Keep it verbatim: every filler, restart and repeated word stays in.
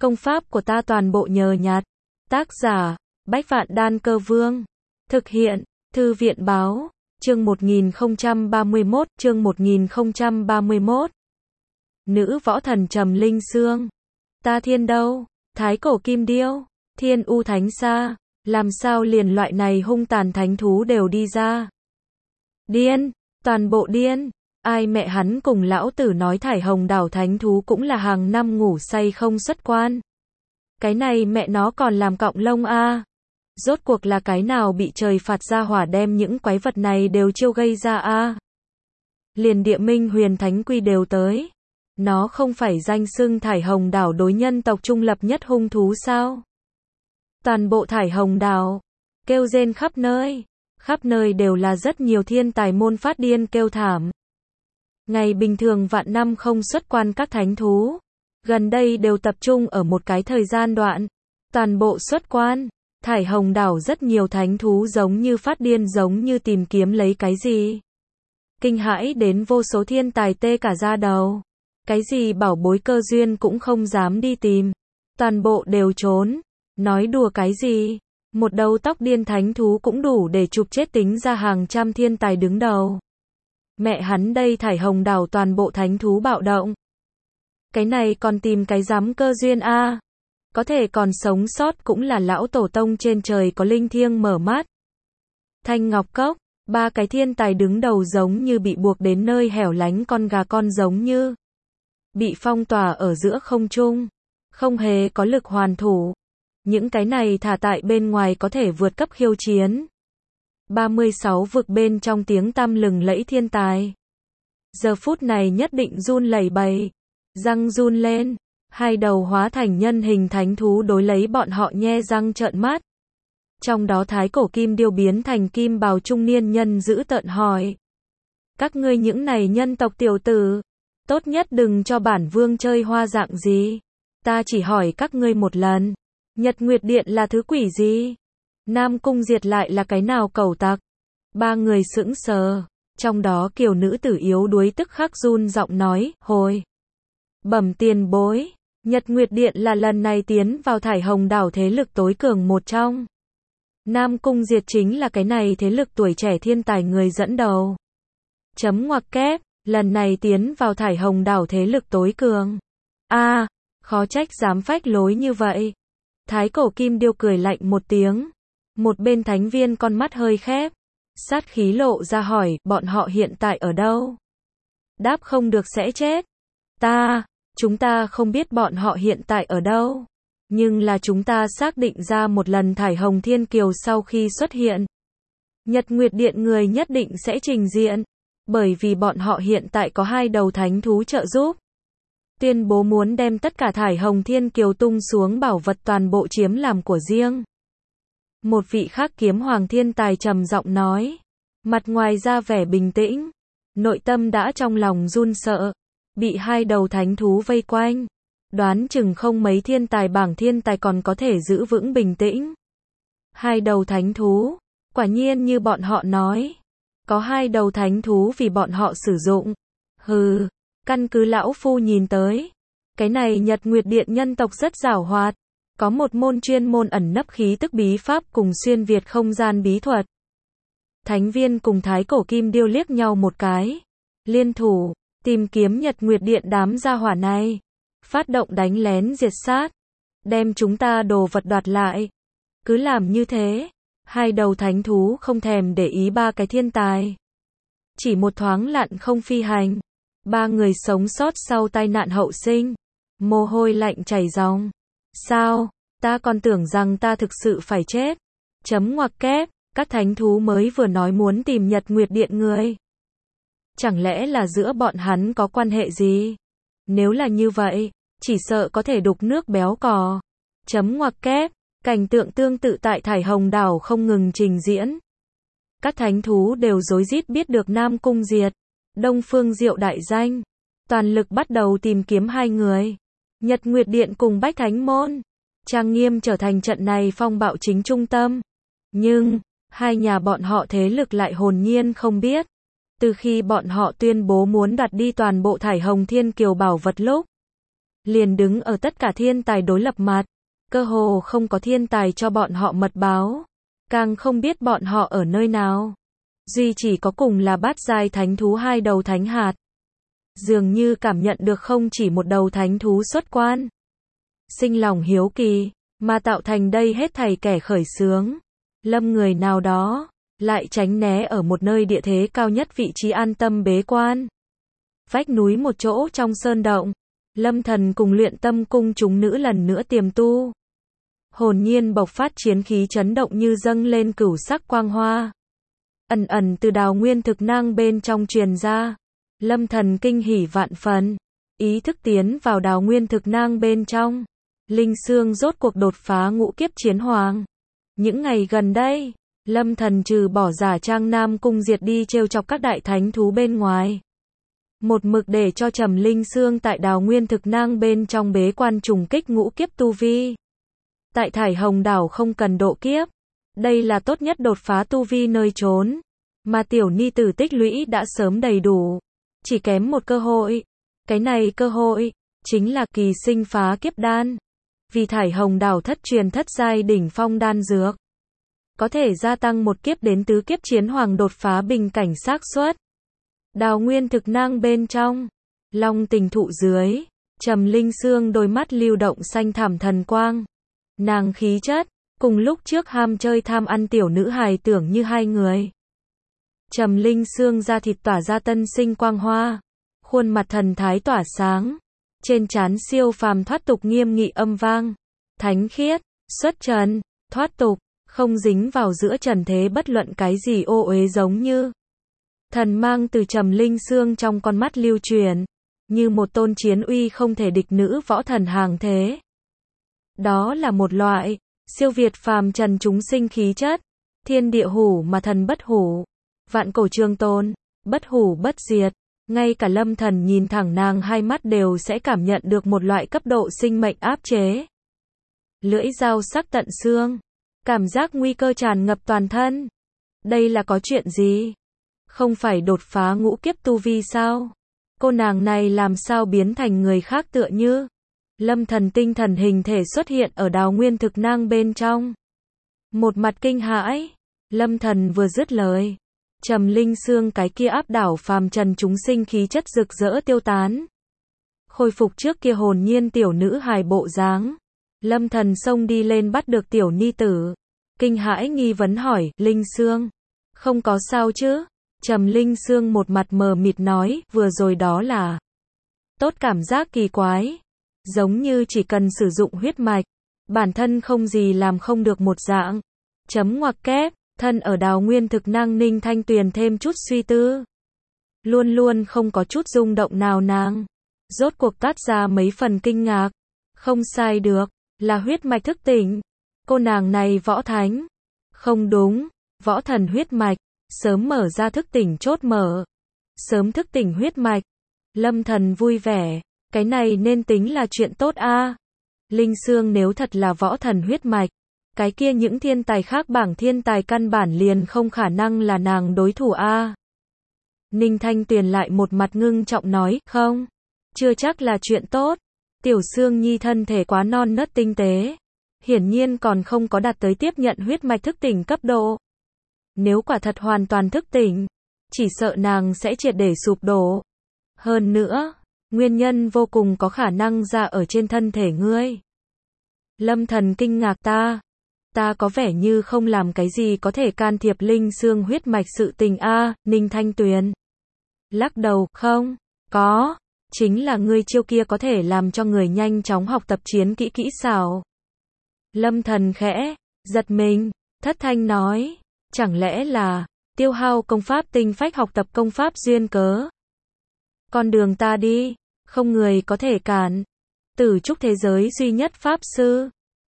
Công pháp của ta toàn bộ nhờ nhặt. Tác giả, Bách Vạn Đan Cơ Vương. Thực hiện, Thư viện Báo. Chương một nghìn không trăm ba mươi mốt, chương một nghìn không trăm ba mươi mốt. Nữ võ thần Trầm Linh Sương. Ta thiên đâu? Thái cổ kim điêu, Thiên U Thánh Sa, làm sao liền loại này hung tàn thánh thú đều đi ra? Điên, toàn bộ điên. Ai mẹ hắn cùng lão tử nói Thải Hồng Đảo thánh thú cũng là hàng năm ngủ say không xuất quan. Cái này mẹ nó còn làm cọng lông a. À. Rốt cuộc là cái nào bị trời phạt ra hỏa đem những quái vật này đều chiêu gây ra a. À. Liền Địa Minh Huyền Thánh Quy đều tới. Nó không phải danh xưng Thải Hồng Đảo đối nhân tộc trung lập nhất hung thú sao? Toàn bộ Thải Hồng Đảo kêu rên khắp nơi, khắp nơi đều là rất nhiều thiên tài môn phát điên kêu thảm. Ngày bình thường vạn năm không xuất quan các thánh thú, gần đây đều tập trung ở một cái thời gian đoạn, toàn bộ xuất quan. Thải Hồng Đảo rất nhiều thánh thú giống như phát điên, giống như tìm kiếm lấy cái gì. Kinh hãi đến vô số thiên tài tê cả da đầu. Cái gì bảo bối cơ duyên cũng không dám đi tìm. Toàn bộ đều trốn. Nói đùa cái gì? Một đầu tóc điên thánh thú cũng đủ để chụp chết tính ra hàng trăm thiên tài đứng đầu. Mẹ hắn đây Thải Hồng Đảo toàn bộ thánh thú bạo động. Cái này còn tìm cái dám cơ duyên a. À. Có thể còn sống sót cũng là lão tổ tông trên trời có linh thiêng mở mắt. Thanh Ngọc Cốc, ba cái thiên tài đứng đầu giống như bị buộc đến nơi hẻo lánh con gà con giống như. Bị phong tỏa ở giữa không trung. Không hề có lực hoàn thủ. Những cái này thả tại bên ngoài có thể vượt cấp khiêu chiến. ba mươi sáu vực bên trong tiếng tăm lừng lẫy thiên tài. Giờ phút này nhất định run lẩy bẩy. Răng run lên. Hai đầu hóa thành nhân hình thánh thú đối lấy bọn họ nhe răng trợn mắt. Trong đó thái cổ kim điêu biến thành kim bào trung niên nhân giữ tợn hỏi. Các ngươi những này nhân tộc tiểu tử. Tốt nhất đừng cho bản vương chơi hoa dạng gì. Ta chỉ hỏi các ngươi một lần. Nhật Nguyệt Điện là thứ quỷ gì? Nam Cung Diệt lại là cái nào cẩu tặc? Ba người sững sờ. Trong đó kiều nữ tử yếu đuối tức khắc run giọng nói, hồi. Bẩm tiền bối. Nhật Nguyệt Điện là lần này tiến vào Thải Hồng Đảo thế lực tối cường một trong. Nam Cung Diệt chính là cái này thế lực tuổi trẻ thiên tài người dẫn đầu. Chấm ngoặc kép, lần này tiến vào Thải Hồng Đảo thế lực tối cường. A, à, khó trách dám phách lối như vậy. Thái cổ kim điêu cười lạnh một tiếng. Một bên thánh viên con mắt hơi khép. Sát khí lộ ra hỏi, bọn họ hiện tại ở đâu? Đáp không được sẽ chết. Ta, chúng ta không biết bọn họ hiện tại ở đâu. Nhưng là chúng ta xác định ra một lần Thải Hồng Thiên Kiều sau khi xuất hiện. Nhật Nguyệt Điện người nhất định sẽ trình diện. Bởi vì bọn họ hiện tại có hai đầu thánh thú trợ giúp. Tuyên bố muốn đem tất cả Thải Hồng Thiên Kiều tung xuống bảo vật toàn bộ chiếm làm của riêng. Một vị khác kiếm hoàng thiên tài trầm giọng nói. Mặt ngoài ra vẻ bình tĩnh. Nội tâm đã trong lòng run sợ. Bị hai đầu thánh thú vây quanh. Đoán chừng không mấy thiên tài bảng thiên tài còn có thể giữ vững bình tĩnh. Hai đầu thánh thú. Quả nhiên như bọn họ nói. Có hai đầu thánh thú vì bọn họ sử dụng. Hừ. Căn cứ lão phu nhìn tới. Cái này Nhật Nguyệt Điện nhân tộc rất giàu hoạt. Có một môn chuyên môn ẩn nấp khí tức bí pháp cùng xuyên việt không gian bí thuật. Thánh viên cùng thái cổ kim điêu liếc nhau một cái. Liên thủ. Tìm kiếm Nhật Nguyệt Điện đám gia hỏa này. Phát động đánh lén diệt sát. Đem chúng ta đồ vật đoạt lại. Cứ làm như thế. Hai đầu thánh thú không thèm để ý ba cái thiên tài. Chỉ một thoáng lặn không phi hành. Ba người sống sót sau tai nạn hậu sinh. Mồ hôi lạnh chảy ròng. Sao? Ta còn tưởng rằng ta thực sự phải chết. Chấm ngoặc kép. Các thánh thú mới vừa nói muốn tìm Nhật Nguyệt Điện người. Chẳng lẽ là giữa bọn hắn có quan hệ gì? Nếu là như vậy, chỉ sợ có thể đục nước béo cò. Chấm ngoặc kép. Cảnh tượng tương tự tại Thải Hồng Đảo không ngừng trình diễn. Các thánh thú đều rối rít biết được Nam Cung Diệt, Đông Phương Diệu đại danh. Toàn lực bắt đầu tìm kiếm hai người. Nhật Nguyệt Điện cùng Bách Thánh Môn. Trang nghiêm trở thành trận này phong bạo chính trung tâm. Nhưng, hai nhà bọn họ thế lực lại hồn nhiên không biết. Từ khi bọn họ tuyên bố muốn đoạt đi toàn bộ Thải Hồng Thiên Kiều bảo vật lúc. liền đứng ở tất cả thiên tài đối lập mặt, cơ hồ không có thiên tài cho bọn họ mật báo, càng không biết bọn họ ở nơi nào. Duy chỉ có cùng là bát giai thánh thú hai đầu thánh hạt. Dường như cảm nhận được không chỉ một đầu thánh thú xuất quan. Sinh lòng hiếu kỳ, mà tạo thành đây hết thảy kẻ khởi xướng. Lâm người nào đó, lại tránh né ở một nơi địa thế cao nhất vị trí an tâm bế quan. Vách núi một chỗ trong sơn động, Lâm Thần cùng Luyện Tâm cung chúng nữ lần nữa tiềm tu. Hồn nhiên bộc phát chiến khí chấn động như dâng lên cửu sắc quang hoa. Ẩn ẩn từ đào nguyên thực nang bên trong truyền ra. Lâm Thần kinh hỉ vạn phần, ý thức tiến vào đào nguyên thực nang bên trong. Linh xương rốt cuộc đột phá ngũ kiếp chiến hoàng. Những ngày gần đây, Lâm Thần trừ bỏ giả trang Nam cung diệt đi trêu chọc các đại thánh thú bên ngoài. Một mực để cho Trầm Linh xương tại đào nguyên thực nang bên trong bế quan trùng kích ngũ kiếp tu vi. Tại Thải Hồng đảo không cần độ kiếp. Đây là tốt nhất đột phá tu vi nơi trốn. Mà tiểu ni tử tích lũy đã sớm đầy đủ. Chỉ kém một cơ hội. Cái này cơ hội, chính là kỳ sinh phá kiếp đan. Vì Thải Hồng đảo thất truyền thất giai đỉnh phong đan dược. Có thể gia tăng một kiếp đến tứ kiếp chiến hoàng đột phá bình cảnh xác suất. Đào nguyên thực nang bên trong. Long tình thụ dưới. Trầm Linh xương đôi mắt lưu động xanh thảm thần quang. Nàng khí chất, cùng lúc trước ham chơi tham ăn tiểu nữ hài tưởng như hai người. Trầm Linh xương da thịt tỏa ra tân sinh quang hoa, khuôn mặt thần thái tỏa sáng, trên trán siêu phàm thoát tục nghiêm nghị âm vang, thánh khiết, xuất trần, thoát tục, không dính vào giữa trần thế bất luận cái gì ô uế giống như. Thần mang từ Trầm Linh xương trong con mắt lưu truyền, như một tôn chiến uy không thể địch nữ võ thần hàng thế. Đó là một loại siêu việt phàm trần chúng sinh khí chất, thiên địa hủ mà thần bất hủ, vạn cổ trường tồn, bất hủ bất diệt. Ngay cả Lâm Thần nhìn thẳng nàng hai mắt đều sẽ cảm nhận được một loại cấp độ sinh mệnh áp chế. Lưỡi dao sắc tận xương, cảm giác nguy cơ tràn ngập toàn thân. Đây là có chuyện gì? Không phải đột phá ngũ kiếp tu vi sao? Cô nàng này làm sao biến thành người khác tựa như? Lâm Thần tinh thần hình thể xuất hiện ở đào nguyên thực nang bên trong. Một mặt kinh hãi, Lâm Thần vừa dứt lời, Trầm Linh xương cái kia áp đảo phàm trần chúng sinh khí chất rực rỡ tiêu tán. Khôi phục trước kia hồn nhiên tiểu nữ hài bộ dáng. Lâm Thần xông đi lên bắt được tiểu ni tử. Kinh hãi nghi vấn hỏi, Linh xương, không có sao chứ? Trầm Linh xương một mặt mờ mịt nói, vừa rồi đó là tốt cảm giác kỳ quái. Giống như chỉ cần sử dụng huyết mạch, bản thân không gì làm không được một dạng. Chấm ngoặc kép, thân ở đào nguyên thực nang Ninh Thanh Tuyền thêm chút suy tư. Luôn luôn không có chút rung động nào nàng. Rốt cuộc toát ra mấy phần kinh ngạc. Không sai được, là huyết mạch thức tỉnh. Cô nàng này võ thánh. Không đúng, võ thần huyết mạch, sớm mở ra thức tỉnh chốt mở. Sớm thức tỉnh huyết mạch. Lâm Thần vui vẻ. Cái này nên tính là chuyện tốt a. À. Linh xương nếu thật là võ thần huyết mạch, cái kia những thiên tài khác bảng thiên tài căn bản liền không khả năng là nàng đối thủ a. À. Ninh Thanh Tuyền lại một mặt ngưng trọng nói, không, chưa chắc là chuyện tốt. Tiểu Xương Nhi thân thể quá non nớt tinh tế, hiển nhiên còn không có đạt tới tiếp nhận huyết mạch thức tỉnh cấp độ. Nếu quả thật hoàn toàn thức tỉnh, chỉ sợ nàng sẽ triệt để sụp đổ. Hơn nữa, nguyên nhân vô cùng có khả năng ra ở trên thân thể ngươi. Lâm Thần kinh ngạc ta. Ta có vẻ như không làm cái gì có thể can thiệp linh xương huyết mạch sự tình a. À, Ninh Thanh Tuyền lắc đầu, không, có. Chính là ngươi chiêu kia có thể làm cho người nhanh chóng học tập chiến kỹ kỹ xảo. Lâm Thần khẽ giật mình, thất thanh nói, chẳng lẽ là tiêu hao công pháp tinh phách học tập công pháp duyên cớ. Con đường ta đi, không người có thể cản. Tử trúc thế giới duy nhất pháp sư,